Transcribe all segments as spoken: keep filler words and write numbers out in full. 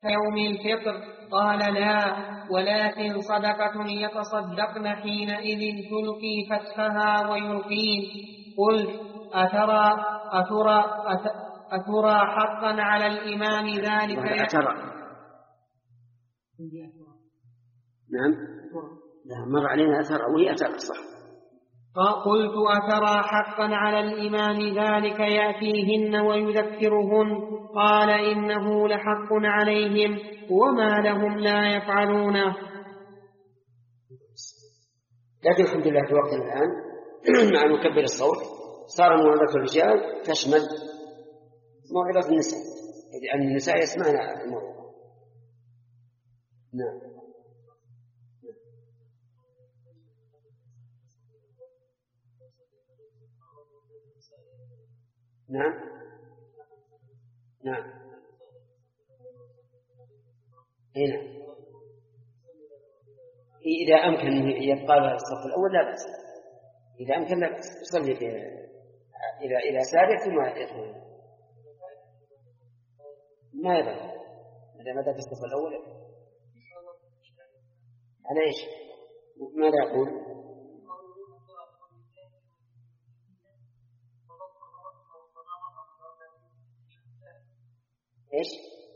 كيوم الفطر؟ قال لا، ولكن صدقة يتصدقن حينئذ تلقي فتحها ويلقين. قلت أترى, أترى, أترى حقا على الإمام ذلك؟ أترى نعم لا مر علينا أترى وهي أترى صح. قلت أترى حقا على الإمام ذلك يأتيهن ويذكرهن؟ قال إنه لحق عليهم وما لهم لا يفعلونه. لكن الحمد لله في وقتنا الآن مع مكبر الصوت صار موعظة الرجال تشمل موعظة النساء، لأن النساء يسمعن الموعظة. نعم نعم نعم هنا إذا أمكن يبقى له الصف الأول لا بأس، إذا أمكن لا بأس يصلي إلى إلى سابع ثم يدخل ما يبقى إذا مدى في الصف الأول على إيش ماذا يقول؟ إيش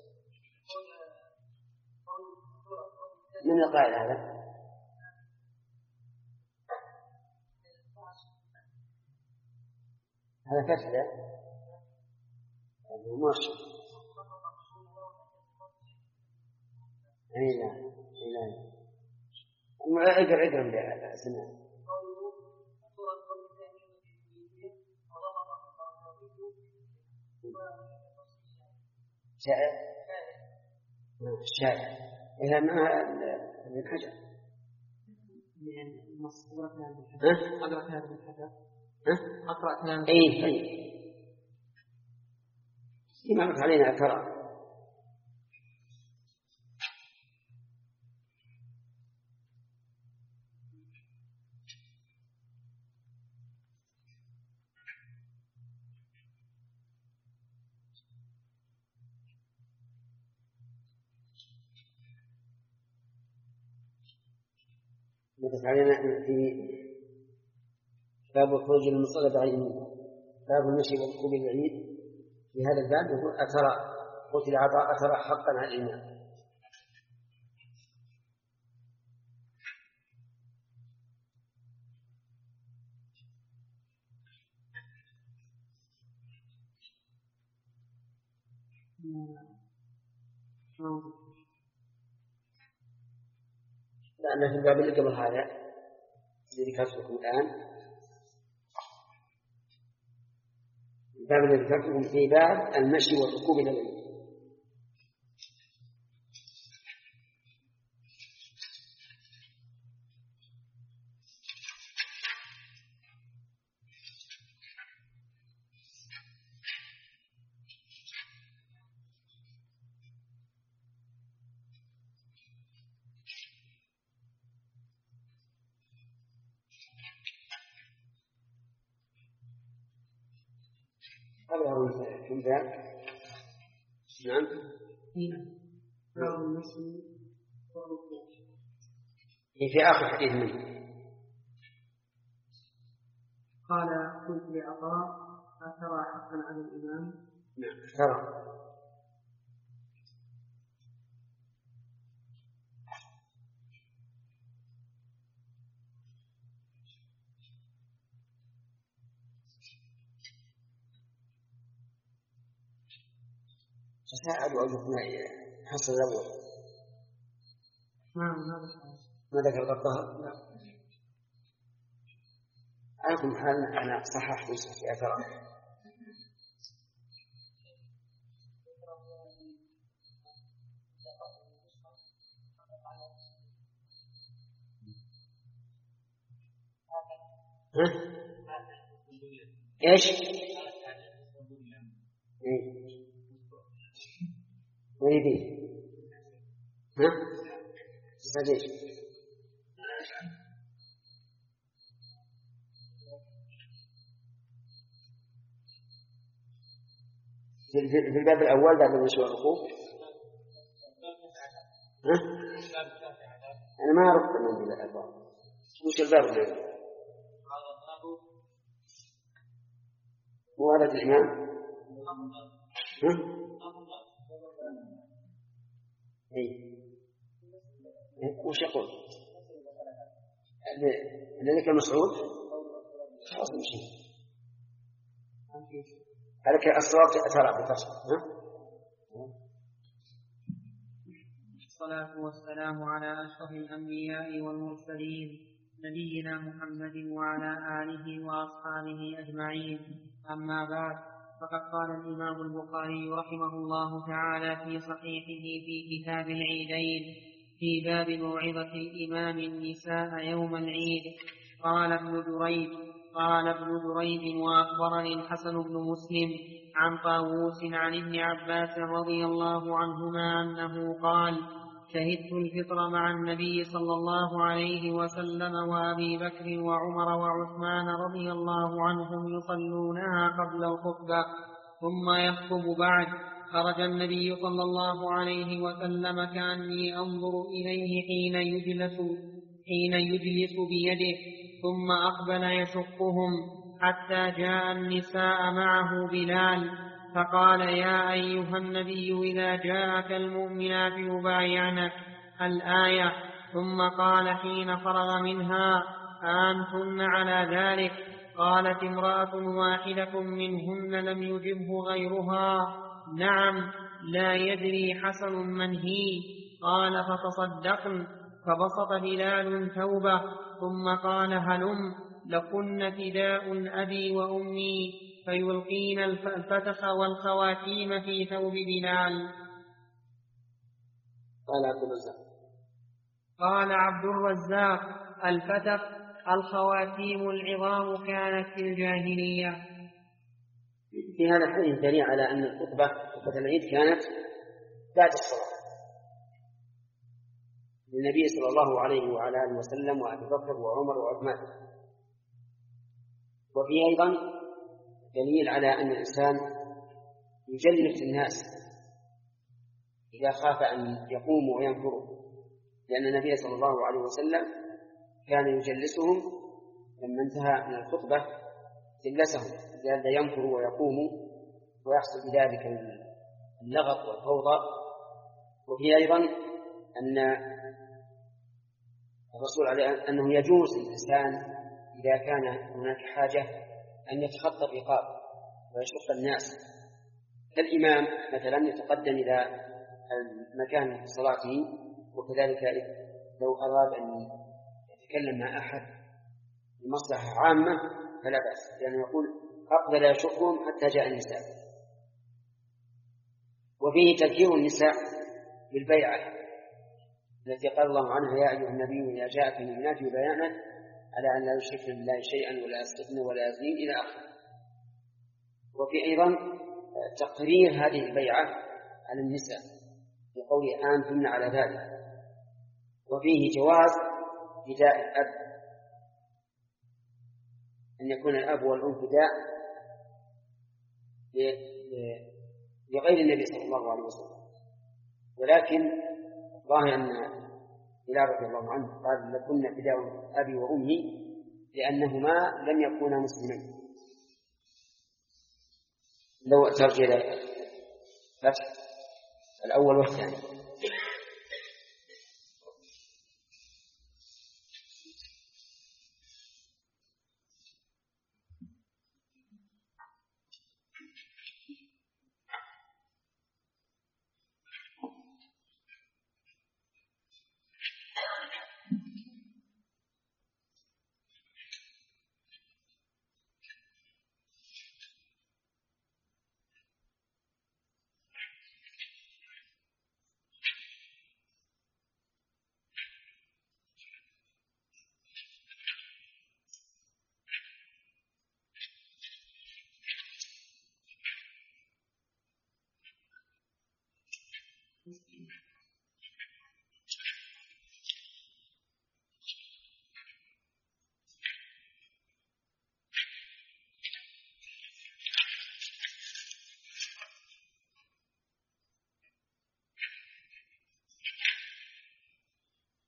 من القائل هذا؟ هذا فتح له هذا مرشد. أي لا أي لا اقرأ اقرأ بهذا سنة شاعر شاعر إذا ما ابن حجر لأن النص أقرأ كلام ابن حجر أقرأ كلام ابن حجر أقرأ كلام أي أي إمامك علينا أكرم. نقص علينا في باب الخروج للمصلى بعد باب المشي والركوب البعيد. في هذا الباب يقول أترى قتل عطاء أترى حقا على الإمام. لأن في الباب اللي قبل هذا الذي ذكرته الآن الباب الذي ذكرته في باب المشي والركوب إلى العيد. من ذلك نعم في آخر حديث منه قال قلت لعطاء أترى حقا على الإمام؟ نعم ترى فساعد وأجبنا حصل الأول ما ذكر الطهر لا على كل حال أنا صححت نسخة أثر ها؟ إيش؟ إيه؟ ويدي ها؟ صديق في الباب الأول بعد المشي والركوب ها؟ أنا ما أعرف من الأبواب. وش الباب الذي هو ولد الإمام؟ ها؟ إيه. وش يقول؟ ذلك المسعود خلاص نمشي. هلك الصواب ترى بفصل. الصلاة والسلام على أشرف الأنبياء والمرسلين نبينا محمد وعلى آله وأصحابه أجمعين. أما بعد، فقد قال الإمام البخاري رحمه الله تعالى في صحيحه في كتاب العيدين في باب موعظة الإمام النساء يوم العيد. قال ابن دريد قال ابن دريد وأخبرني الحسن بن مسلم عن طاووس عن ابن عباس رضي الله عنهما أنه قال: شهدت الفطر مع النبي صلى الله عليه وسلم وأبي بكر وعمر وعثمان رضي الله عنهم يصلونها قبل الخطبة ثم يخطب بعد. خرج النبي صلى الله عليه وسلم كأني أنظر إليه حين يجلس, حين يجلس بيده ثم أقبل يشقهم حتى جاء النساء معه بلال فقال: يا أيها النبي إذا جاءك المؤمنات يبايعنك الآية. ثم قال حين فرغ منها: أنتن على ذلك؟ قالت امرأة واحدة منهن لم يجبه غيرها: نعم، لا يدري حسن من هي. قال: فتصدقن. فبسط بلال ثوبه ثم قال: هلم لكن فداء أبي وأمي، فيلقين الفتخ والخواتيم في ثوب بلال. قال عبد الرزاق قال عبد الرزاق: الفتخ الخواتيم العظام كانت في الجاهلية. في هذا الحديث دليل على أن الخطبة خطبة العيد كانت بعد الصلاة للنبي صلى الله عليه وعلى آله وسلم وأبي بكر وعمر وعثمان. وفي أيضا دليل على أن الإنسان يجلس الناس إذا خاف أن يقوموا وينفروا، لأن النبي صلى الله عليه وسلم كان يجلسهم لما انتهى من الخطبة جلسهم لئلا ينفروا ويقوموا ويحصل بذلك اللغط والفوضى. وفي أيضا أن الرسول عليه أنه يجوز للإنسان إذا كان هناك حاجة أن يتخطى الرقاب ويشق الناس، كالإمام مثلا يتقدم إلى المكان صلاته، وكذلك لو أراد أن يتكلم مع أحد بمصلحة عامة فلا بأس، لأنه يقول: أقبل يشقهم حتى جاء النساء. وفيه تذكير النساء بالبيعة التي قال الله عنها: يا أيها النبي إذا جاءك المؤمنات يبايعنك على أن لا يشركن بالله شيئا ولا يسرقن ولا يزنين إلى آخره. وفي أيضا تقرير هذه البيعة على النساء بقول: أنتن على ذلك. وفيه جواز فداء الأب، أن يكون الأب والأم فداء لغير النبي صلى الله عليه وسلم. ولكن ظاهر أن بلال رضي الله عنه قال: لكن فداء أبي وأمي، لأنهما لم يكونا مسلمين. لو ترجع إلى فتح الأول والثاني.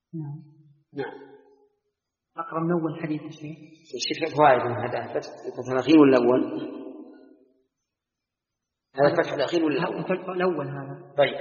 نعم. نعم. أقرأ من أول حديث الشيخ. الشيخ فوائد من هذا بس الفتح الأخير ولا الأول؟ هذا الفتح الأخير ولا الأول؟ الأول هذا. طيب.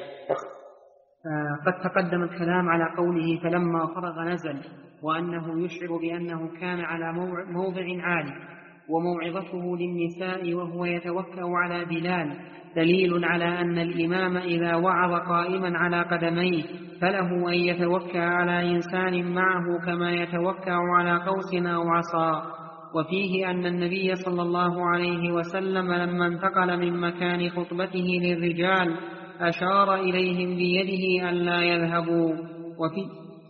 قد تقدم الكلام على قوله فلما فرغ نزل، وأنه يشعر بأنه كان على موضع عالي، وموعظته للنساء وهو يتوكأ على بلال دليل على أن الإمام إذا وعظ قائما على قدميه فله أن يتوكأ على إنسان معه كما يتوكأ على قوس أو عصا. وفيه أن النبي صلى الله عليه وسلم لما انتقل من مكان خطبته للرجال أشار إليهم بيده أن لا يذهبوا. وفي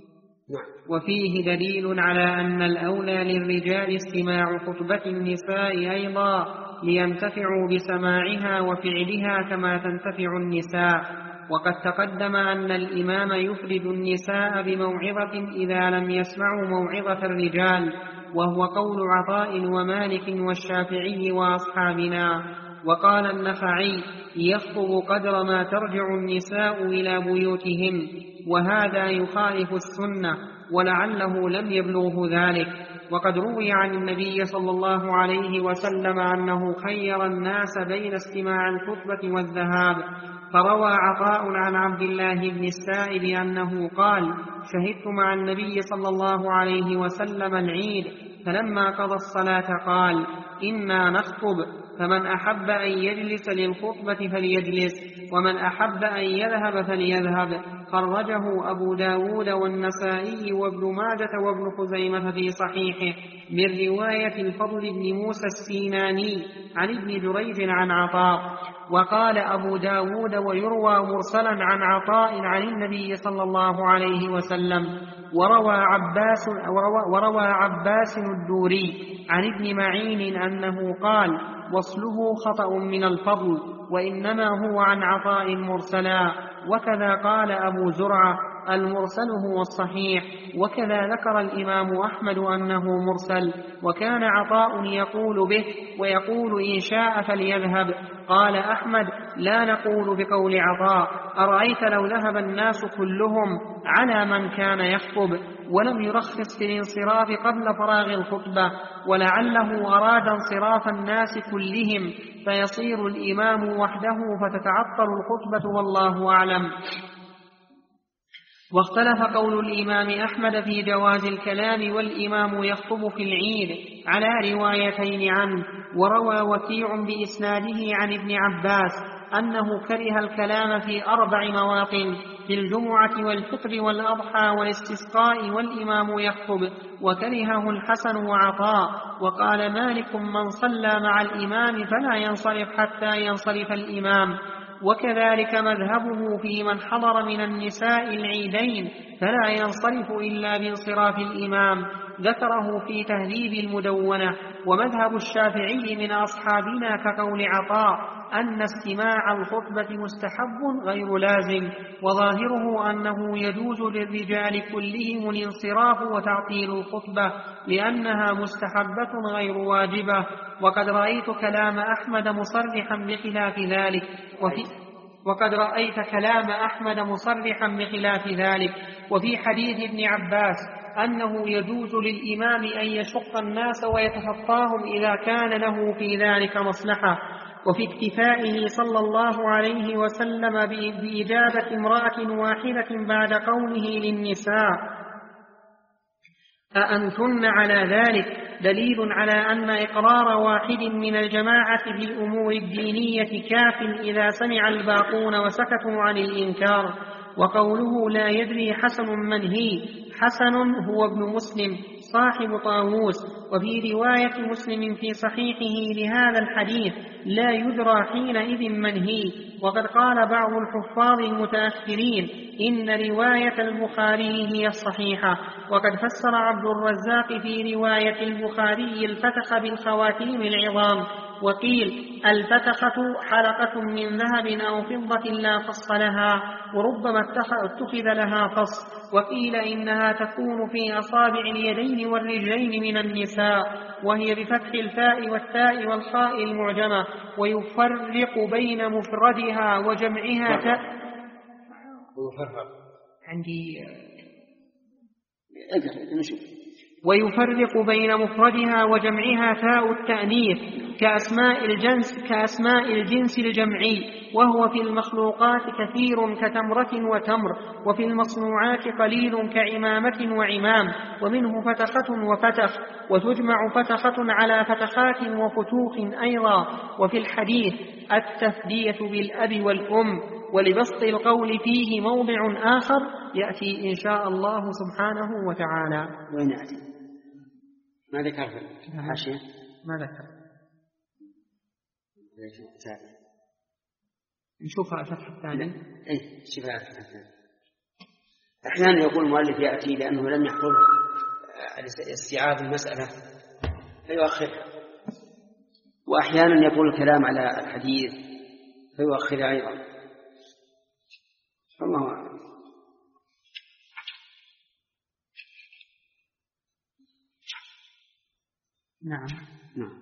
وفيه دليل على أن الأولى للرجال استماع خطبة النساء أيضا لينتفعوا بسماعها وفعلها كما تنتفع النساء. وقد تقدم أن الإمام يفرد النساء بموعظة إذا لم يسمعوا موعظة الرجال، وهو قول عطاء ومالك والشافعي وأصحابنا. وقال النخعي يخطب قدر ما ترجع النساء إلى بيوتهم، وهذا يخالف السنة ولعله لم يبلغه ذلك. وقد روي عن النبي صلى الله عليه وسلم أنه خير الناس بين استماع الخطبة والذهاب. فروى عطاء عن عبد الله بن السائب أنه قال شهدت مع النبي صلى الله عليه وسلم العيد، فلما قضى الصلاة قال إنا نخطب، فمن أحب أن يجلس للخطبة فليجلس، ومن أحب أن يذهب فليذهب. خرجه أبو داود والنسائي وابن ماجة وابن خزيمة في صحيحه من رواية الفضل بن موسى السيناني عن ابن جريج عن عطاء. وقال أبو داود ويروى مرسلا عن عطاء عن النبي صلى الله عليه وسلم. وروى عباس, وروى عباس الدوري عن ابن معين أنه قال وصله خطأ من الفضل، وإنما هو عن عطاء مرسلا. وكذا قال أبو زرعة المرسل هو الصحيح. وكذا ذكر الإمام أحمد أنه مرسل، وكان عطاء يقول به ويقول إن شاء فليذهب. قال أحمد لا نقول بقول عطاء أرأيت لو ذهب الناس كلهم على من كان يخطب، ولم يرخص في الانصراف قبل فراغ الخطبة، ولعله أراد انصراف الناس كلهم فيصير الإمام وحده فتتعطل الخطبة والله أعلم. واختلف قول الإمام أحمد في جواز الكلام والإمام يخطب في العيد على روايتين عنه. وروى وكيع بإسناده عن ابن عباس أنه كره الكلام في أربع مواطن: في الجمعة والفطر والأضحى والاستسقاء والإمام يخطب، وكرهه الحسن وعطاء. وقال مالك من صلى مع الإمام فلا ينصرف حتى ينصرف الإمام. وكذلك مذهبه في من حضر من النساء العيدين فلا ينصرف إلا بانصراف الإمام، ذكره في تهذيب المدونة. ومذهب الشافعي من أصحابنا كقول عطاء أن استماع الخطبة مستحب غير لازم، وظاهره أنه يجوز للرجال كلهم الانصراف وتعطيل الخطبة لأنها مستحبة غير واجبة. وقد رأيت كلام أحمد مصرحا بخلاف ذلك وفي وقد رأيت كلام أحمد مصرحا بخلاف ذلك وفي حديث ابن عباس أنه يجوز للإمام أن يشق الناس ويتخطاهم إذا كان له في ذلك مصلحة. وفي اكتفائه صلى الله عليه وسلم بإجابة امرأة واحدة بعد قوله للنساء أأنتن على ذلك دليل على أن إقرار واحد من الجماعة بالأمور الدينية كاف إذا سمع الباقون وسكتوا عن الإنكار. وقوله لا يدري حسن من هي، حسن هو ابن مسلم صاحب طاووس. وفي رواية مسلم في صحيحه لهذا الحديث لا يدرى حينئذ من هي. وقد قال بعض الحفاظ المتأخرين إن رواية البخاري هي الصحيحة. وقد فسر عبد الرزاق في رواية البخاري الفتخ بالخواتيم العظام، وقيل الفتخة حلقة من ذهب أو فضة لا فص لها، وربما اتخذ لها فص. وقيل إنها تكون في أصابع اليدين والرجلين من النساء، وهي بفتح الفاء والتاء والخاء المعجمة. ويفرق بين مفردها وجمعها ت... عندي ويفرق بين مفردها وجمعها تاء التأنيث كأسماء الجنس كأسماء الجنس الجمعي، وهو في المخلوقات كثير كتمرة وتمر، وفي المصنوعات قليل كعمامة وعمام، ومنه فتخة وفتخ، وتجمع فتخة على فتخات وفتوخ أيضا. وفي الحديث التفدية بالأب والأم. ولبسط القول فيه موضع آخر يأتي إن شاء الله سبحانه وتعالى. وين يأتي؟ ما ذكر في الحاشية؟ ما ذكر. نشوفها الفتح الثاني. إيه شوفها الفتح الثاني. أحيانا يقول المؤلف يأتي لأنه لم يحضر استيعاب المسألة فيؤخرها، وأحيانا يقول الكلام على الحديث فيؤخرها أيضا. الله أعلم. نعم نعم.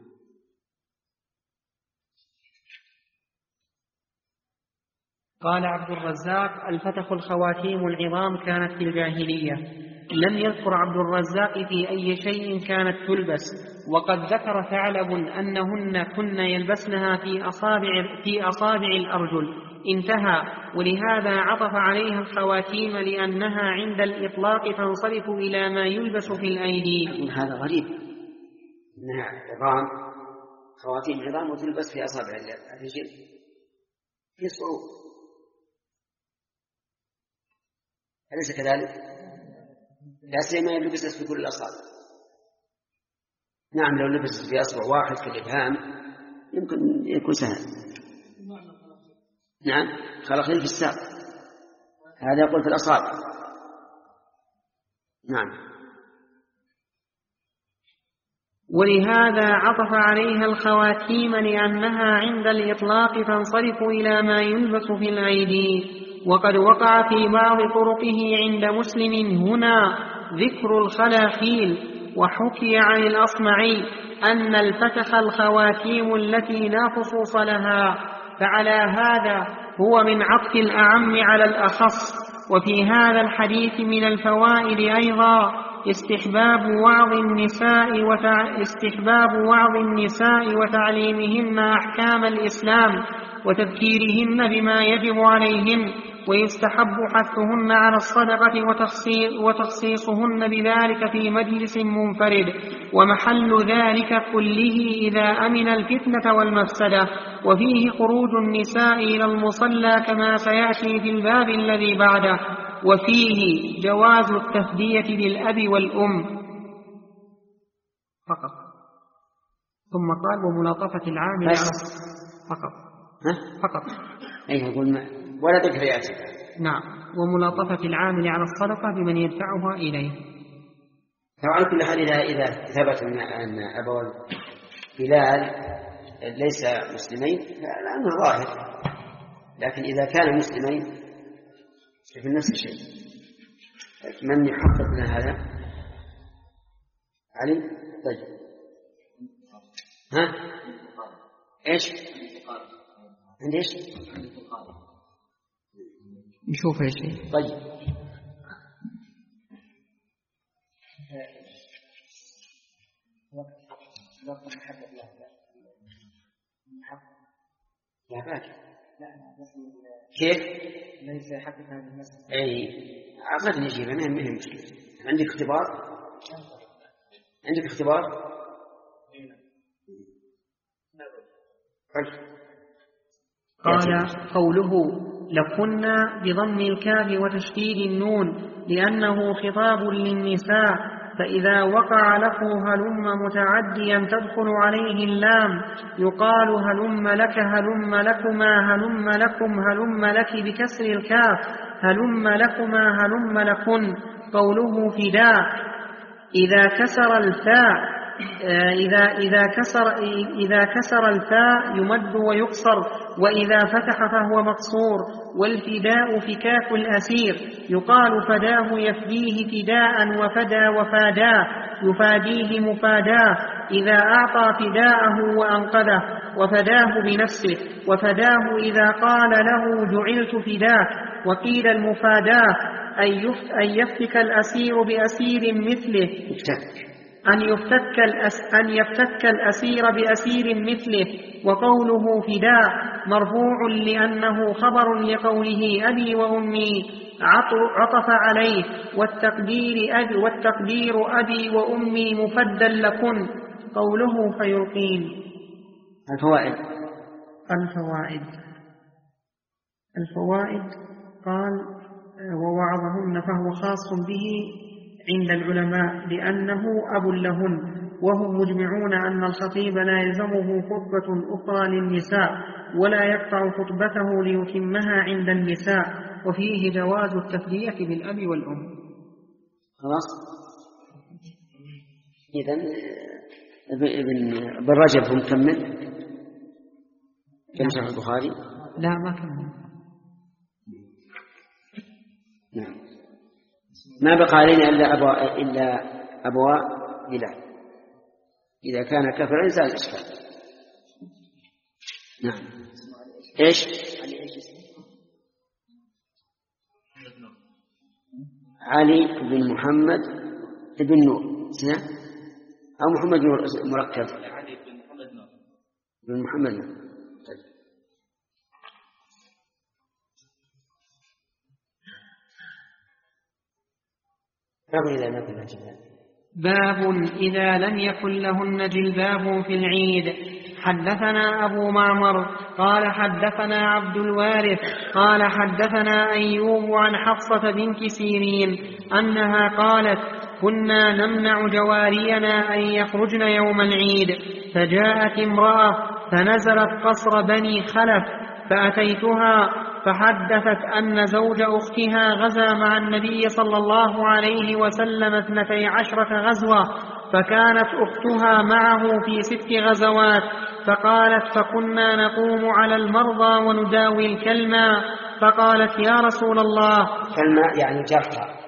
قال عبد الرزاق: الفتخ الخواتيم العظام كانت في الجاهلية. لم يذكر عبد الرزاق في أي شيء كانت تلبس، وقد ذكر ثعلب أنهن كن يلبسنها في أصابع, في أصابع الأرجل. انتهى. ولهذا عطف عليها الخواتيم لأنها عند الإطلاق تنصرف إلى ما يلبس في الأيدي. هذا غريب، إنها عظام، خواتيم عظام وتلبس في أصابع الرجل، في صعوبة، أليس كذلك؟ لا سيما يلبس في كل الأصابع. نعم، لو لبس في أصبع واحد كالإبهام يمكن يكون سهل. نعم، خلقين في الساق، هذا يقول في الأصابع. نعم. ولهذا عطف عليها الخواتيم لأنها عند الإطلاق تنصرف إلى ما يلبس في الأيدي. وقد وقع في بعض طرقه عند مسلم هنا ذكر الخلاخيل. وحكي عن الأصمعي أن الفتخ الخواتيم التي لا خصوص لها، فعلى هذا هو من عطف الأعم على الأخص. وفي هذا الحديث من الفوائد أيضا استحباب وعظ النساء وتع... استحباب وعظ النساء وتعليمهن أحكام الإسلام وتذكيرهن بما يجب عليهن، ويستحب حثهن على الصدقة وتخصيصهن بذلك في مجلس منفرد، ومحل ذلك كله إذا أمن الفتنة والمفسدة. وفيه خروج النساء إلى المصلى كما سيأتي في الباب الذي بعده. وفيه جواز التفدية بالأب والأم فقط. ثم قال: وملاطفة العامل فقط. فقط. أي يقول ما ولا ذكر. نعم، وملاطفة العامل على الصدقة بمن يدفعها إليه. طبعا كل حال إذا إذا ثبت أن أبو بلال ليس مسلمين فالأمر ظاهر، لكن إذا كان مسلمين في نفس الشيء. من يحقق لنا هذا؟ علي؟ طيب. ها؟ إيش؟ عندي إيش؟ نشوف إيش. طيب. لا باقي. كيف؟ ليس يحقق هذه المسألة. أي عقد نجيبه، ما هي مشكلة. عندك اختبار؟ عندك اختبار؟ قال: قوله لكنا بضم الكاف وتشديد النون لأنه خطاب للنساء، فإذا وقع له هلم متعديا تدخل عليه اللام يقال هلم لك، هلم لكما، هلم لكم، هلم لك بكسر الكاف، هلم لكما، هلم لكن. قوله فداء إذا كسر الفاء إذا إذا كسر إذا كسر الفاء يمد ويقصر، وإذا فتح فهو مقصور. والفداء فكاك الأسير، يقال فداه يفديه فداء، وفدى وفاداه يفاديه مفاداه. إذا أعطى فداءه وأنقذه، وفداه بنفسه. وفداه إذا قال له جعلت فداك. وقيل المفاداه أن يفتك الأسير بأسير مثله أن يفتك, الأس أن يفتك الأسير بأسير مثله. وقوله فداء مرفوع لأنه خبر لقوله أبي وأمي عطف عليه، والتقدير أبي, والتقدير أبي وأمي مفدا لكن. قوله فيلقين. الفوائد الفوائد الفوائد قال ووعظهن فهو خاص به عند العلماء لأنه أب لهن، وهم مجمعون أن الخطيب لا يلزمه خطبة أخرى للنساء ولا يقطع خطبته ليتمها عند النساء، وفيه جواز التثنية بالأب والأم. خلاص. إذن ابن رجب مكمل كم شرح البخاري؟ لا ما كمل. نعم. ما بقى علينا إلا أبواء إلا أبواء بلال إذا كان كفرا زال الإشكال. نعم. إيش؟ علي بن محمد بن نور أو محمد نور مركب. علي بن محمد نور. بن محمد نور. باب إذا لم يكن جلباب. باب إذا لم يكن لهن جلباب في العيد. حدثنا أبو معمر قال حدثنا عبد الوارث قال حدثنا أيوب عن حفصة بنت سيرين أنها قالت كنا نمنع جوارينا أن يخرجن يوم العيد، فجاءت امرأة فنزلت قصر بني خلف فأتيتها فحدثت أن زوج أختها غزا مع النبي صلى الله عليه وسلم اثنتي عشرة غزوة، فكانت أختها معه في ست غزوات، فقالت فكنا نقوم على المرضى ونداوي الكلمة، فقالت يا رسول الله. كلمة يعني جرحى،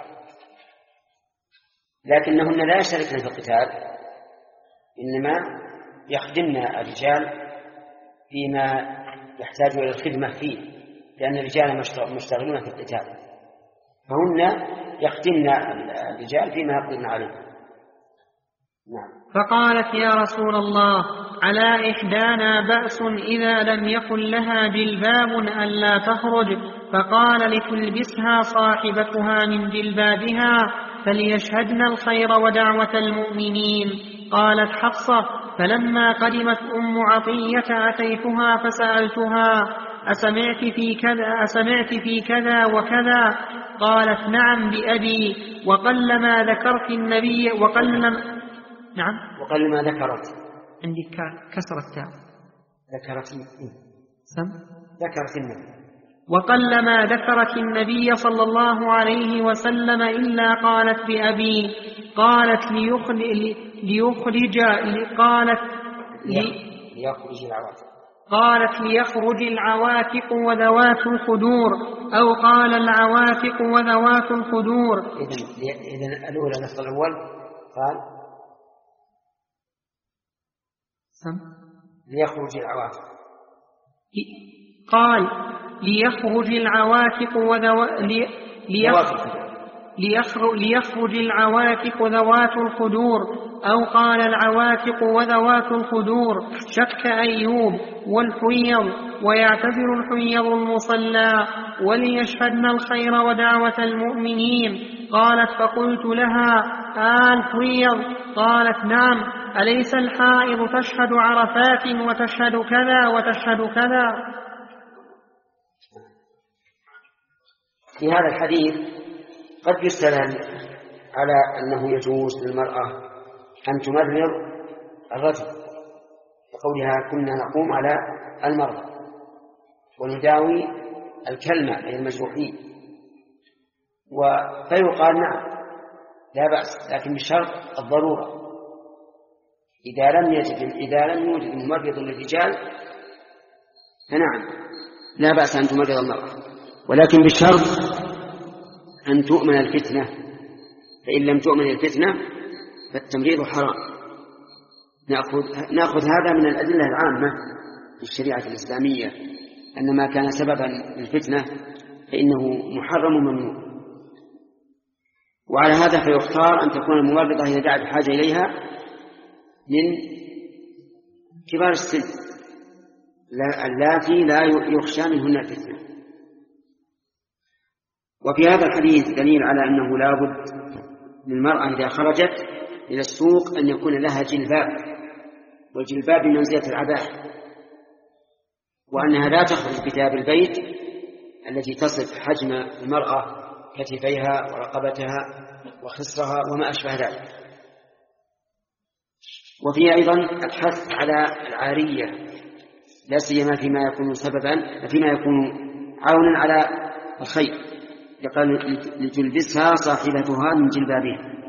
لكنهن لا يشتركن في القتال، إنما يخدمن الرجال فيما يحتاج إلى الخدمة فيه، لأن الرجال مشتغلون في القتال، فهن يخدمن الرجال فيما يقدرن عليه. نعم. فقالت يا رسول الله على إحدانا بأس إذا لم يكن لها جلباب ألا تخرج؟ فقال لتلبسها صاحبتها من جلبابها فليشهدن الخير ودعوة المؤمنين. قالت حفصة فلما قدمت أم عطية أتيتها فسألتها أسمعت في كذا, أسمعت في كذا وكذا؟ قالت نعم بأبي، وقلما ذكرت النبي وقلما نعم وقلما ذكرت عندي كسر التاء ذكرت سم ذكرت النبي وقلما ذكرت النبي صلى الله عليه وسلم إلا قالت بأبي. قالت ليخرج, ليخرج قالت لي ليخرج العواتق قالت ليخرج العواتق وذوات الخدور، أو قال العواتق وذوات الخدور. إذن الأولى نص الأول قال سم ليخرج العواتق، قال ليخرج العواتق وذو... لي... ليخرج... ليخرج... ليخرج العواتق ذوات الخدور، أو قال العواتق وذوات الخدور. شك أيوب والحيض، ويعتذر الحيض المصلى، وليشهدن الخير ودعوة المؤمنين. قالت فقلت لها آه الحيض؟ قالت نعم. أليس الحائض تشهد عرفات وتشهد كذا وتشهد كذا؟ في هذا الحديث قد يستدل على أنه يجوز للمرأة أن تمرر الرجل، بقولها كنا نقوم على المرضى ونداوي الكلمة أي المجروحين، فيقال نعم لا بأس، لكن بشرط الضرورة. إذا لم يجد إذا لم يوجد ممرض للرجال فنعم لا بأس أن تمرض المرأة، ولكن بشرط أن تؤمن الفتنة، فإن لم تؤمن الفتنة فالتمريض حرام. نأخذ, نأخذ هذا من الأدلة العامة في الشريعة الإسلامية، أن ما كان سببا للفتنة فإنه محرم وممنوع. وعلى هذا فيختار أن تكون الممرضة إذا دعت بحاجة إليها من كبار السن اللاتي لا يخشى منهن الفتنة. وفي هذا الحديث دليل على أنه لا بد للمرأة إذا خرجت إلى السوق أن يكون لها جلباب، والجلباب بمنزلة العباءة، وأنها لا تخرج بثياب البيت التي تصف حجم المرأة كتفيها ورقبتها وخصرها وما أشبه ذلك. وفيه أيضا الحث على العارية، لا سيما فيما يكون سببا فيما يكون عونا على الخير، يقال لتلبسها صاحبتها من جلبابها.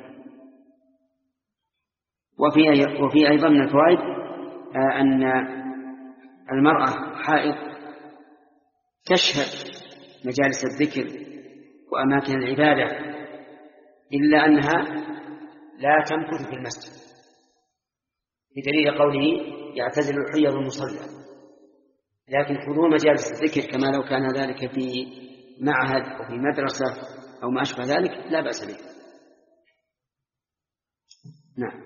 وفي وفي أيضا من الفوائد أن المرأة حائض تشهد مجالس الذكر وأماكن العبادة، إلا أنها لا تمكث في المسجد، بدليل قوله يعتزل الحيض المصلى. لكن حضور مجالس الذكر كما لو كان ذلك في معهد أو في مدرسة أو ما أشبه ذلك لا بأس به. نعم.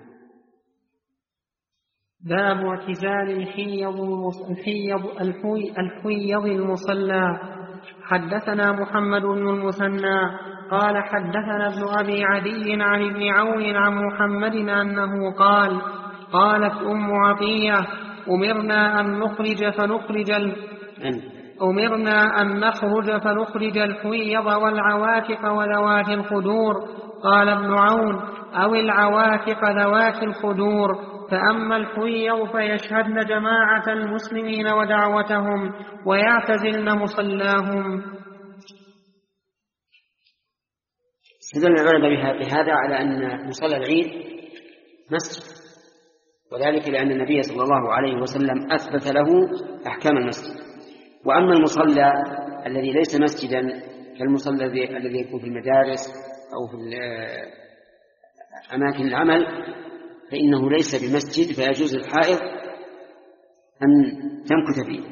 باب اعتزال الحيض الحيض الحيض المصلى. حدثنا محمد بن المثنى قال حدثنا ابن أبي عدي عن ابن عون عن محمد أنه قال قالت أم عطية أمرنا أن نخرج فنخرج ال... أمرنا أن نخرج فنخرج الحيض والعواتق وذوات الخدور. قال ابن عون أو العواتق ذوات الخدور، فأما الحيض فيشهدن جماعة المسلمين ودعوتهم ويعتزلن مصلاهم. استدل العلماء بهذا على أن مصلى العيد مسجد، وذلك لأن النبي صلى الله عليه وسلم أثبت له أحكام المسجد. وأما المصلى الذي ليس مسجدا كالمصلى الذي يكون في المدارس أو في أماكن العمل فإنه ليس بمسجد، فيجوز الحائض أن تمكث فيه.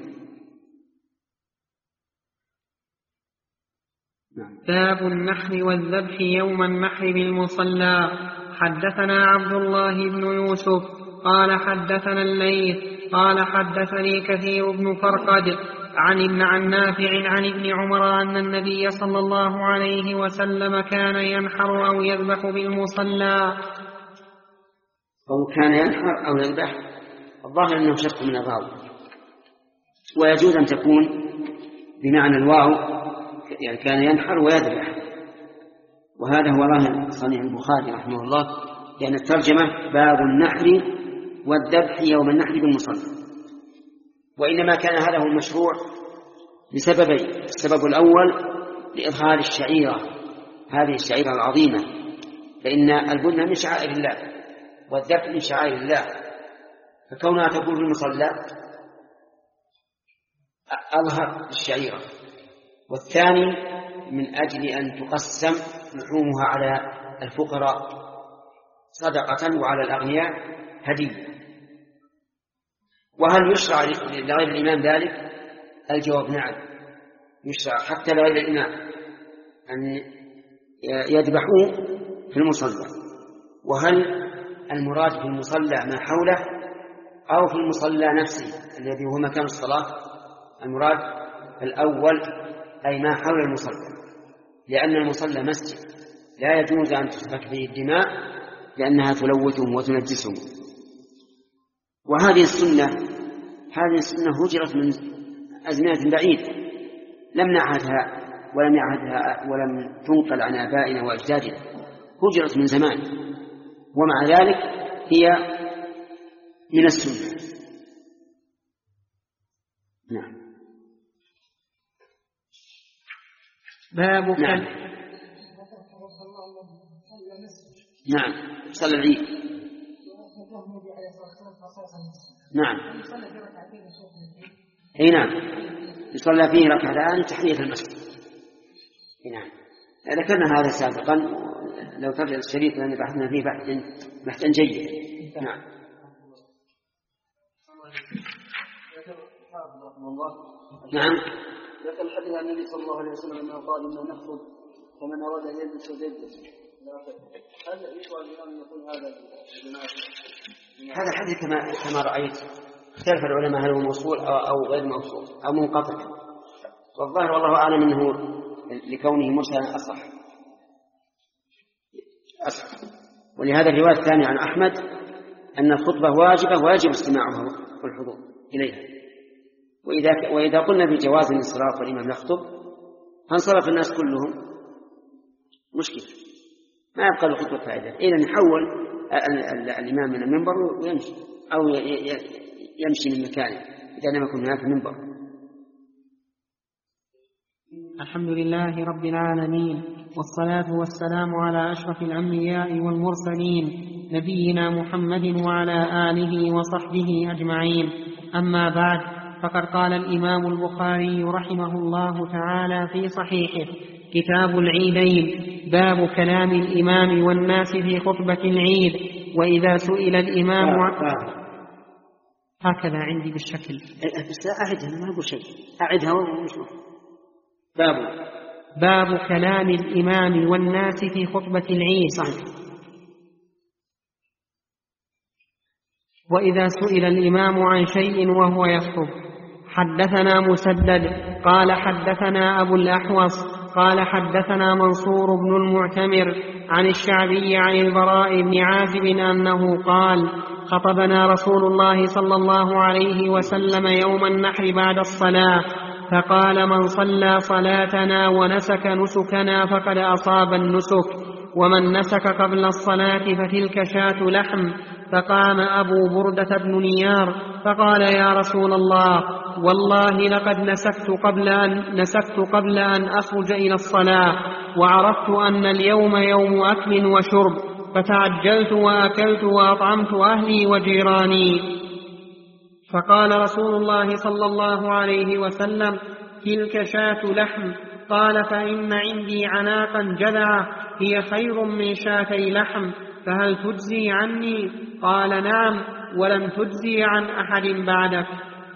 باب النحر والذبح يوم النحر بالمصلى. حدثنا عبد الله بن يوسف قال حدثنا الليث قال حدثني كثير بن فرقد عن عن نافع عن ابن عمر أن النبي صلى الله عليه وسلم كان ينحر أو يذبح بالمصلى. أو كان ينحر أو يذبح، الظاهر أنه شق من الراوي، ويجوز أن تكون بمعنى الواو، يعني كان ينحر ويذبح. وهذا هو ظاهر صنيع البخاري رحمه الله، لأن الترجمة باب النحر والذبح يوم النحر بالمصلى. وإنما كان هذا هو المشروع لسببين: السبب الأول لإظهار الشعيرة، هذه الشعيرة العظيمة، فإن البنة من شعائر الله والذبح من شعائر الله، فكونها تكون في المصلى أظهر الشعيرة. والثاني من أجل أن تقسم لحومها على الفقراء صدقة وعلى الأغنياء هدية. وهل يشرع لغير الإمام ذلك؟ الجواب نعم، يشرع حتى لغير الإمام أن يذبحوا في المصلى. وهل المراد في المصلى ما حوله أو في المصلى نفسه الذي هو مكان الصلاة؟ المراد الأول، أي ما حول المصلى، لأن المصلى مسجد لا يجوز أن تسفك فيه الدماء لأنها تلوثهم وتنجسهم. وهذه السنة هذه السنة هجرت من أزمنة بعيدة، لم نعهدها ولم يعهدها ولم تنقل عن آبائنا وأجدادنا، هجرت من زمان، ومع ذلك هي من السنة. نعم. باب نعم. نعم صلى العيد. نعم. اي نعم، يصلى فيه ركعتان تحية المسجد. اي نعم، ذكرنا هذا سابقا، لو ترجع الشريط لأن بحثنا فيه بحث بحثا جيد. نعم. نعم. ذكر الحديث عن النبي صلى الله عليه وسلم أنه قال إنه نخرج فمن أراد أن يلبس فليلبس هذا الحديث كما كما رأيت اختلف العلماء هل هو موصول أو غير موصول أو منقطع، والظاهر والله أعلم أنه لكونه مرسلا أصح أصح. ولهذا الرواية الثانية عن أحمد أن الخطبة واجبة ويجب استماعها والحضور إليها. وإذا وإذا قلنا بجواز الانصراف والإمام يخطب فانصرف الناس كلهم مشكلة، ما يبقى الخطبة فائدة إلا نحول الإمام من المنبر ويمشي أو يمشي من مكانه إذا لم يكن هناك منبر. الحمد لله رب العالمين، والصلاة والسلام على أشرف الأنبياء والمرسلين نبينا محمد وعلى آله وصحبه أجمعين. أما بعد، فقد قال الإمام البخاري رحمه الله تعالى في صحيحه كتاب العيدين باب كلام الإمام والناس في خطبة العيد. وإذا سئل الإمام هكذا عندي بالشكل بس أعدها ما أقول شيء أعدها ومشوف باب باب كلام الإمام والناس في خطبة العيد. صحيح. وإذا سئل الإمام عن شيء وهو يخطب. حدثنا مسدد قال حدثنا أبو الأحوص قال حدثنا منصور بن المعتمر عن الشعبي عن البراء بن عازب أنه قال خطبنا رسول الله صلى الله عليه وسلم يوم النحر بعد الصلاة فقال من صلى صلاتنا ونسك نسكنا فقد أصاب النسك، ومن نسك قبل الصلاة فتلك شاة لحم. فقام أبو بردة بن نيار فقال يا رسول الله والله لقد نسكت قبل أن, نسكت قبل أن أخرج إلى الصلاة، وعرفت أن اليوم يوم أكل وشرب، فتعجلت وأكلت وأطعمت أهلي وجيراني. فقال رسول الله صلى الله عليه وسلم تلك شاة لحم. قال فإن عندي عناقا جذعة هي خير من شاتي لحم، فهل تجزي عني؟ قال نعم، ولن تجزي عن أحد بعدك.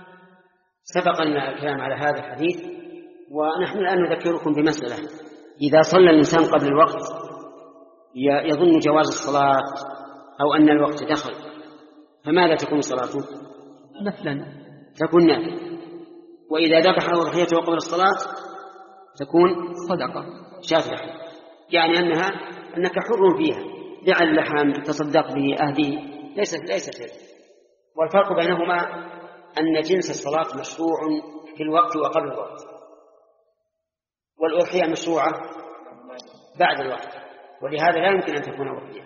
سبق لنا الكلام على هذا الحديث، ونحن الآن نذكركم بمسألة. إذا صلى الإنسان قبل الوقت يظن جواز الصلاة أو أن الوقت دخل، فماذا تكون صلاته؟ نفلا تكون نافلة. وإذا ذبح أضحيته قبل الصلاة تكون صدقة شاة لحم، يعني أنها أنك حر فيها، بيع اللحم تصدق به أهله، ليست ليست هذا. والفرق بينهما أن جنس الصلاة مشروع في الوقت وقبل الوقت، والأضحية مشروعة بعد الوقت، ولهذا لا يمكن أن تكون أضحية.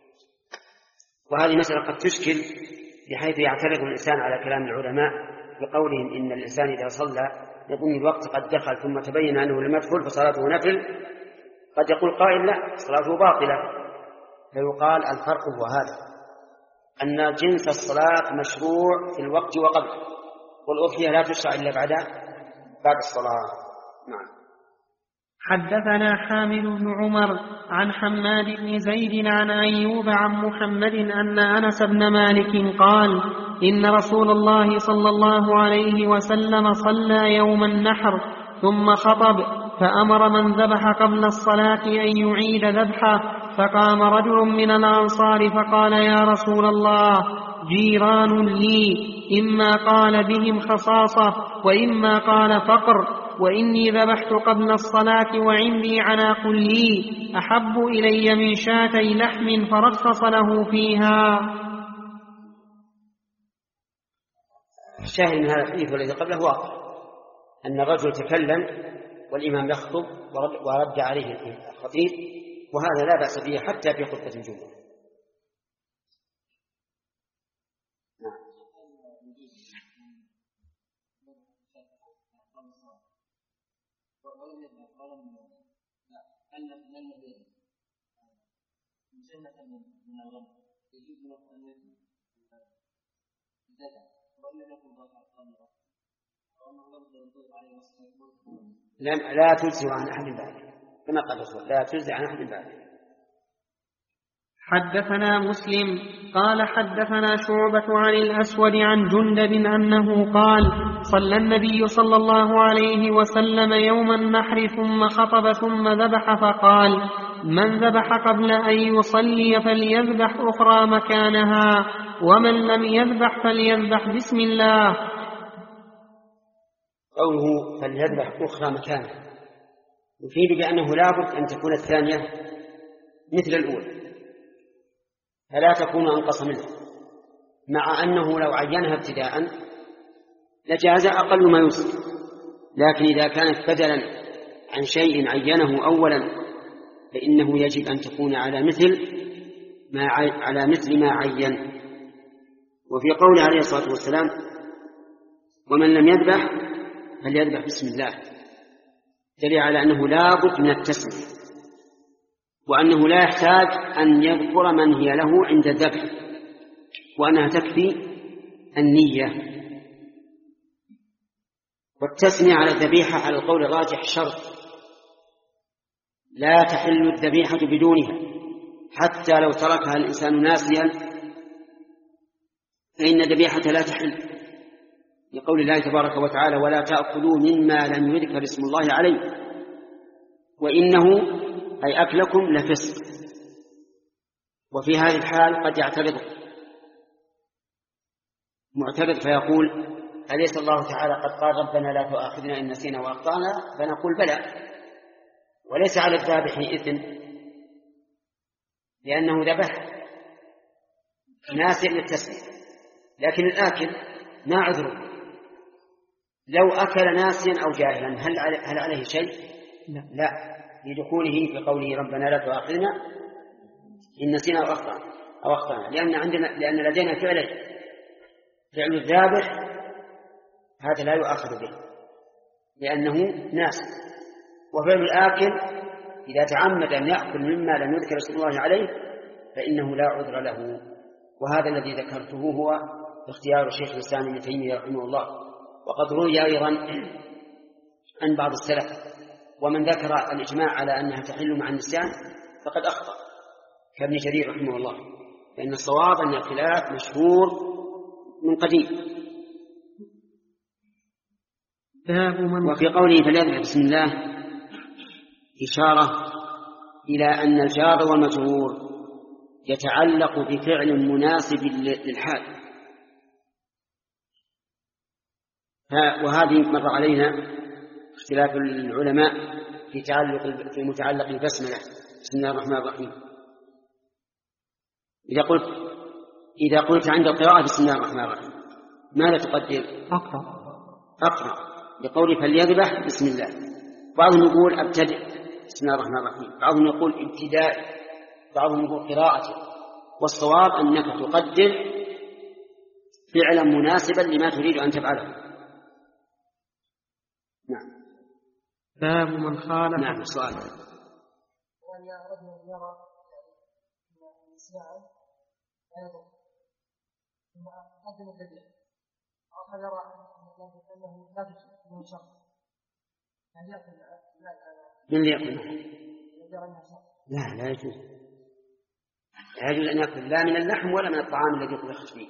وهذه مسألة قد تشكل بحيث يعترض الإنسان على كلام العلماء بقولهم إن الإنسان إذا صلى يظن الوقت قد دخل ثم تبين أنه لم يدخل فصلاته نفل، قد يقول قائل لا صلاته باطلة، فيقال الفرق هو هذا، أن جنس الصلاة مشروع في الوقت وقبل، والأضحية لا تشرع إلا بعد بعد الصلاة. نعم. حدثنا حامد بن عمر عن حماد بن زيد عن أيوب عن محمد أن أنس بن مالك قال إن رسول الله صلى الله عليه وسلم صلى يوم النحر ثم خطب، فأمر من ذبح قبل الصلاة أن يعيد ذبحه، فقام رجل من الأنصار فقال يا رسول الله جيران لي، إما قال بهم خصاصة وإما قال فقر، وإني ذبحت قبل الصلاة وعندي عناق لي أحب إلي من شاتي لحم، فرخص له فيها. الشاهد من هذا الحديث والذي قبله واضح، أن الرجل تكلم والإمام يخطب ورد عليه الخطيب، وهذا لا بأس به حتى في خطبة الجمعة. لا لا تجزي عن أحد بعد، كما قال الرسول لا تجزي عن أحد بعد. حدثنا مسلم قال حدثنا شعبة عن الأسود عن جندب أنه قال صلى النبي صلى الله عليه وسلم يوم النحر ثم خطب ثم ذبح، فقال من ذبح قبل أن يصلي فليذبح أخرى مكانها، ومن لم يذبح فليذبح بسم الله. قوله فليذبح أخرى مكانها يفيد بأنه لا بد أن تكون الثانية مثل الأولى فلا تكون أنقص منها، مع أنه لو عينها ابتداء لجاز أقل ما يوجد، لكن إذا كانت بدلا عن شيء عينه أولا فإنه يجب أن تكون على مثل ما على مثل ما عين. وفي قوله عليه الصلاة والسلام ومن لم يذبح فليذبح بسم الله دليل على أنه لا بد من التسمية، وأنه لا يحتاج أن يذكر من هي له عند الذبح، وأنها تكفي النية. والتسمية على الذبيحة على القول الراجح شرط، لا تحل الذبيحة بدونها، حتى لو تركها الإنسان ناسيا فإن الذبيحة لا تحل، لقول الله تبارك وتعالى ولا تأكلوا مما لم يذكر اسم الله عليه وإنه أي أكلكم لفسق. وفي هذه الحال قد يعترض معترض فيقول أليس الله تعالى قد قال ربنا لا تؤاخذنا إن نسينا وأخطأنا؟ فنقول بلى، وليس على الذابح إثم لأنه ذبح ناسيا للتسمية، لكن الآكل ما عذره، لو أكل ناسيا أو جاهلا هل هل عليه شيء؟ لا, لا. لدخوله في قوله ربنا لا تؤاخذنا إن نسينا أو أخطأنا أو أخطأنا لأن عندنا لأن لدينا فعل فعل الذابح هذا لا يؤاخذ به لأنه ناسي، وفعل الآكل إذا تعمد أن يأكل مما لم يذكر اسم الله عليه فإنه لا عذر له. وهذا الذي ذكرته هو اختيار الشيخ الإسلام ابن تيمية رحمه الله. وقد روي أيضا عن بعض السلف ومن ذكر الإجماع على أنها تحل مع النسيان فقد أخطأ كابن جرير رحمه الله، لأن الصواب أن الخلاف مشهور من قديم. وفي قوله فليذبح بسم الله إشارة إلى أن الجار والمجرور يتعلق بفعل مناسب للحال، وهذه مر علينا اختلاف العلماء في تعلق في متعلق البسملة بسم الله الرحمن الرحيم. إذا قلت إذا قلت عند القراءة بسم الله الرحمن الرحيم ماذا تقدر؟ أقرأ أقرأ بقول فليذبح بسم الله. بعضهم يقول أبتدئ بسم الله الرحمن الرحيم، بعضهم يقول ابتداء، بعضهم يقول قراءة، والصواب أنك تقدر فعلا مناسبا لما تريد أن تفعله. نعم. باب من خالف. نعم سؤال. وأن رجل يرى النسيان لا يضر ثم قدم الذبيحة أو يرى أنه لا تشرك من شر هل يأكل من اللي يأكل؟ لا لا يجوز، لا يجوز أن يأكل لا من اللحم ولا من الطعام الذي يطبخ فيه.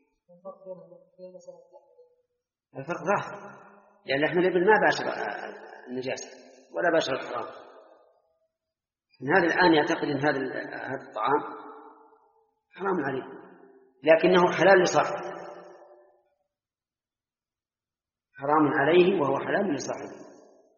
الفرق ظاهر، لأن لحم الإبل ما باشر النجاسة ولا باشر الحرام. من هذا الآن يعتقد أن هذا هذا الطعام حرام عليه لكنه حلال لصاحبه، حرام عليه وهو حلال لصاحبه.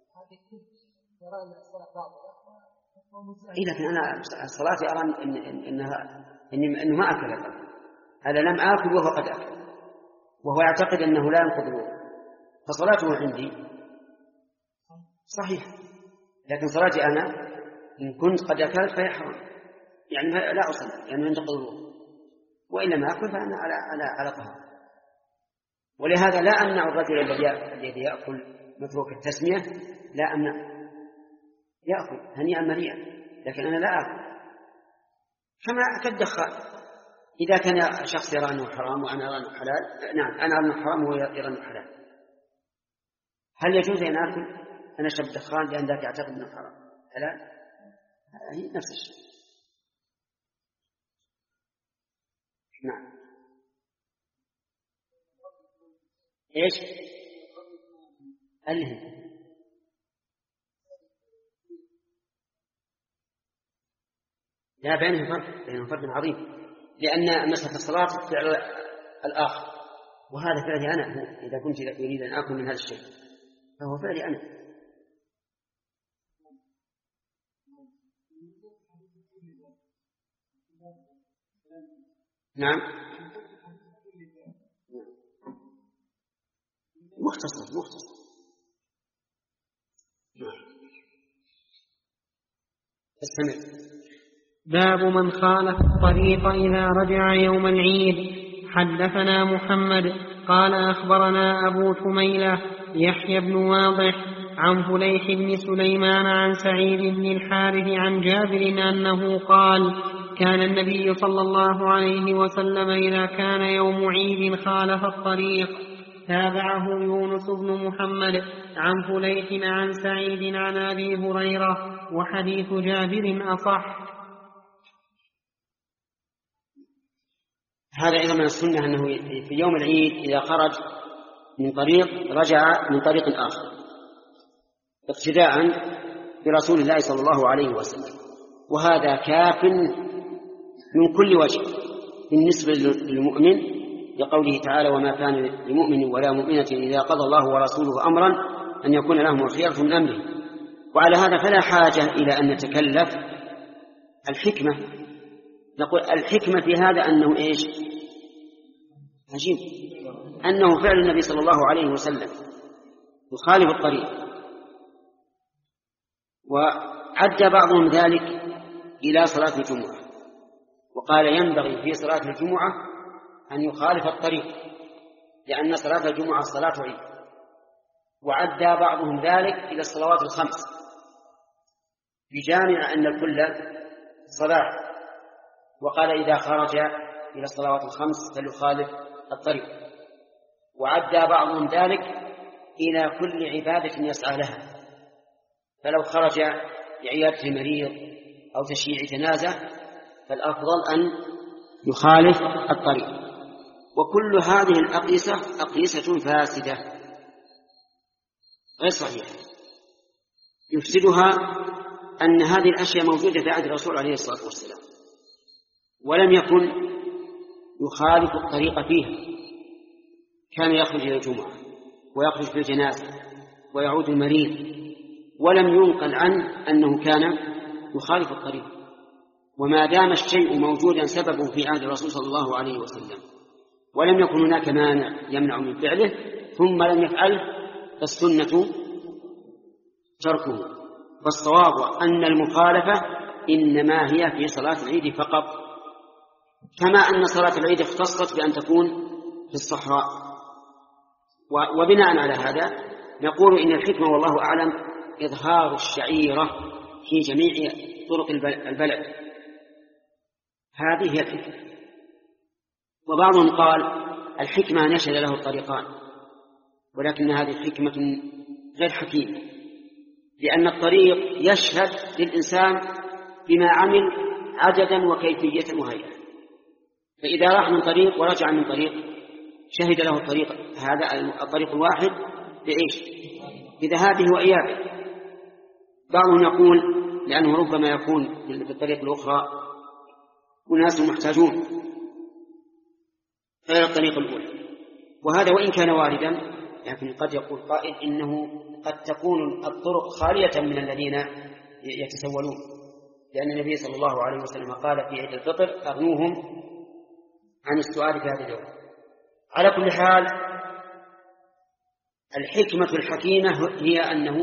إيه لكن أنا الصلاة أرى إن إنها إنه ما أكل، هذا لم آكل وهو قد أكل وهو يعتقد أنه لا ينقض الوضوء، فصلاته عندي صحيح، لكن صلاتي أنا إن كنت قد أكلت فهي حرام، يعني لا أصلي يعني ينتقض الوضوء، وإلا ما أكل فأنا على على على طهارة. ولهذا لا أمنع الرجل الذي يأكل متروك التسمية، لا أمنع يأكل هنيئا مريئا، لكن أنا لا أكل كما كالدخان. إذا كان شخص يرى أنه حرام وأنا أرى أنه حلال، نعم أنا أرى أنه حرام وهو يرى أنه حلال، هل يجوز أن آكل أنا أشرب الدخان لأن ذاك يعتقد أنه حرام حلال؟ هي نفس الشيء. نعم. إيش؟ ألهم لا، بينهم فرق، بينهم فرق عظيم، لأن مسألة الصلاة فعل الآخر، وهذا فعلي أنا. إذا كنت أريد أن آكل من هذا الشيء فهو فعلي أنا. نعم، مختصر مختصر. استمع. باب من خالف الطريق إذا رجع يوم العيد. حدثنا محمد قال أخبرنا أبو ثميلة يحيى بن واضح عن فليح بن سليمان عن سعيد بن الحارث عن جابر أنه قال: كان النبي صلى الله عليه وسلم إذا كان يوم عيد خالف الطريق. تابعه يونس بن محمد عن فليح عن سعيد عن أبي هريرة، وحديث جابر أصح. هذا أيضا من السنة أنه في يوم العيد إذا خرج من طريق رجع من طريق آخر اقتداء برسول الله صلى الله عليه وسلم، وهذا كاف من كل وجه بالنسبة للمؤمن، لقوله تعالى: وما كان لمؤمن ولا مؤمنة إذا قضى الله ورسوله أمرا أن يكون لهم الخيرة من أمره. وعلى هذا فلا حاجة إلى أن نتكلف الحكمة. نقول الحكمة في هذا أنه إيش؟ عجيب، أنه فعل النبي صلى الله عليه وسلم يخالف الطريق. وعد بعضهم ذلك إلى صلاة الجمعة، وقال ينبغي في صلاة الجمعة أن يخالف الطريق، لأن صلاة الجمعة صلاة عيد. وعد بعضهم ذلك إلى الصلوات الخمس بجامع أن الكل صلاة، وقال إذا خرج إلى الصلوات الخمس فليخالف الطريق. وعد بعضهم ذلك إلى كل عبادة يسعى لها، فلو خرج لعيادة المريض أو تشييع جنازة فالأفضل أن يخالف الطريق. وكل هذه الأقيسة أقيسة فاسدة غير صحيحة، يفسدها أن هذه الأشياء موجودة في عهد الرسول عليه الصلاة والسلام، ولم يكن يخالف الطريق فيها. كان يخرج إلى الجمعة ويخرج في الجنازة ويعود المريض، ولم ينقل عنه أنه كان يخالف الطريق. وما دام الشيء موجودا سببه في عهد الرسول صلى الله عليه وسلم ولم يكن هناك مانع يمنع من فعله ثم لم يفعله فالسنة تركه. فالصواب أن المخالفة إنما هي في صلاة العيد فقط، كما أن صلاة العيد اختصت بأن تكون في الصحراء. وبناء على هذا نقول إن الحكمة والله أعلم إظهار الشعيرة في جميع طرق البلد، هذه هي الحكمة. وبعضهم قال الحكمة نشد له الطريقان، ولكن هذه حكمة غير حكيمة، لأن الطريق يشهد للإنسان بما عمل عددا وكيفية وهيئة. فإذا راح من طريق ورجع من طريق شهد له الطريق، هذا الطريق الواحد بإيش؟ بذهابه وإيابه. بعضهم يقول لأنه ربما يكون في الطريق الأخرى وناس محتاجون غير الطريق الأولى، وهذا وإن كان واردا، لكن قد يقول قائل إنه قد تكون الطرق خالية من الذين يتسولون، لأن النبي صلى الله عليه وسلم قال في عيد الفطر أغنوهم عن السؤال في هذا اليوم. على كل حال الحكمة الحكيمة هي أنه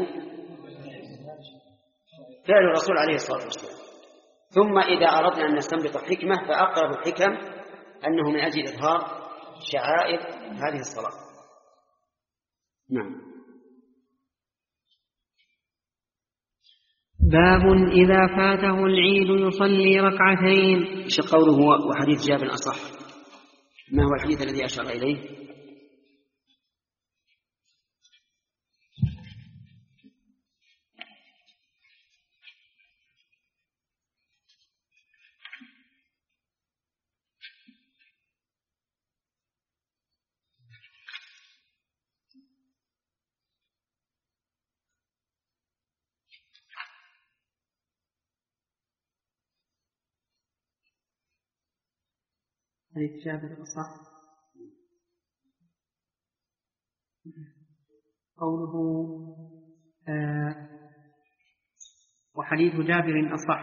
فعل الرسول عليه الصلاة والسلام. ثم إذا أردنا أن نستنبط الحكمة فأقرب الحكم أنه من أجل إظهار شعائر هذه الصلاة. نعم. باب إذا فاته العيد يصلي ركعتين. ايش قوله وحديث جابر أصح؟ ما هو الحديث الذي أشار إليه؟ حديث جابر أصح. قوله آه وحديث جابر أصح،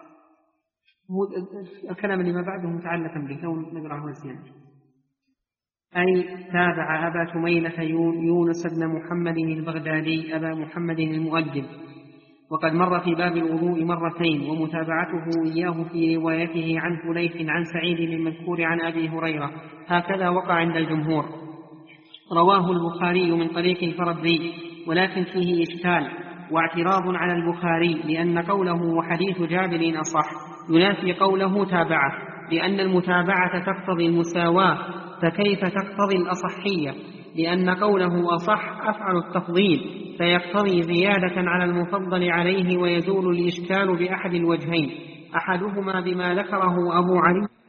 الكلام اللي ما بعده متعلقا به لو نقرأه زيادة. أي تابع أبا تميلة يونس بن محمد البغدادي أبا محمد المؤدب، وقد مر في باب الوضوء مرتين، ومتابعته إياه في روايته عن فليح عن سعيد المذكور عن أبي هريرة، هكذا وقع عند الجمهور. رواه البخاري من طريق الفربري، ولكن فيه إشكال واعتراض على البخاري، لأن قوله وحديث جابر أصح ينافي قوله تابعه، لأن المتابعة تقتضي المساواة، فكيف تقتضي الأصحية؟ لأن قوله أصح أفعل التفضيل، فيقتضي زيادة على المفضل عليه، ويزول الإشكال بأحد الوجهين، أحدهما بما ذكره أبو علي